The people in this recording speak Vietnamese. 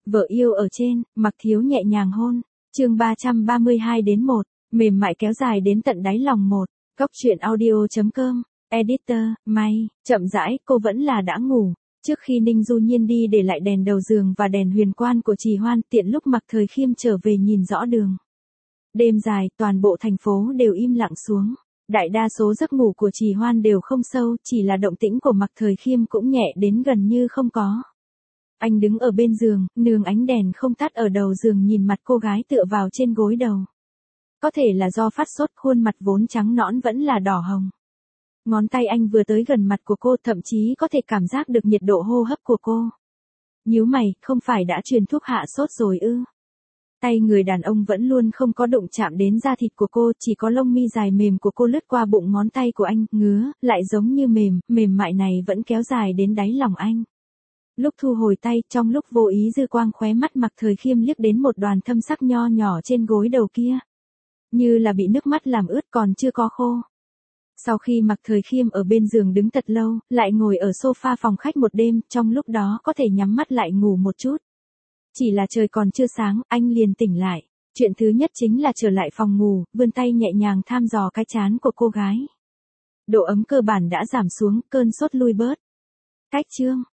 Vợ yêu ở trên, Mặc Thiếu nhẹ nhàng hôn. Chương 332-1, mềm mại kéo dài đến tận đáy lòng một. Góc truyện audio.com. Editor, May, chậm rãi, cô vẫn là đã ngủ. Trước khi Ninh Du Nhiên đi để lại đèn đầu giường và đèn huyền quan của Trì Hoan, tiện lúc Mặc Thời Khiêm trở về nhìn rõ đường. Đêm dài, toàn bộ thành phố đều im lặng xuống. Đại đa số giấc ngủ của Trì Hoan đều không sâu, chỉ là động tĩnh của Mặc Thời Khiêm cũng nhẹ đến gần như không có. Anh đứng ở bên giường, nương ánh đèn không tắt ở đầu giường nhìn mặt cô gái tựa vào trên gối đầu. Có thể là do phát sốt, khuôn mặt vốn trắng nõn vẫn là đỏ hồng. Ngón tay anh vừa tới gần mặt của cô, thậm chí có thể cảm giác được nhiệt độ hô hấp của cô. Nhíu mày, không phải đã truyền thuốc hạ sốt rồi ư? Tay người đàn ông vẫn luôn không có đụng chạm đến da thịt của cô, chỉ có lông mi dài mềm của cô lướt qua bụng ngón tay của anh, ngứa, lại giống như mềm mại này vẫn kéo dài đến đáy lòng anh. Lúc thu hồi tay, trong lúc vô ý dư quang khóe mắt Mặc Thời Khiêm liếc đến một đoàn thâm sắc nho nhỏ trên gối đầu kia. Như là bị nước mắt làm ướt còn chưa có khô. Sau khi Mặc Thời Khiêm ở bên giường đứng thật lâu, lại ngồi ở sofa phòng khách một đêm, trong lúc đó có thể nhắm mắt lại ngủ một chút. Chỉ là trời còn chưa sáng, anh liền tỉnh lại. Chuyện thứ nhất chính là trở lại phòng ngủ, vươn tay nhẹ nhàng thăm dò cái trán của cô gái. Độ ấm cơ bản đã giảm xuống, cơn sốt lui bớt. Cách chương.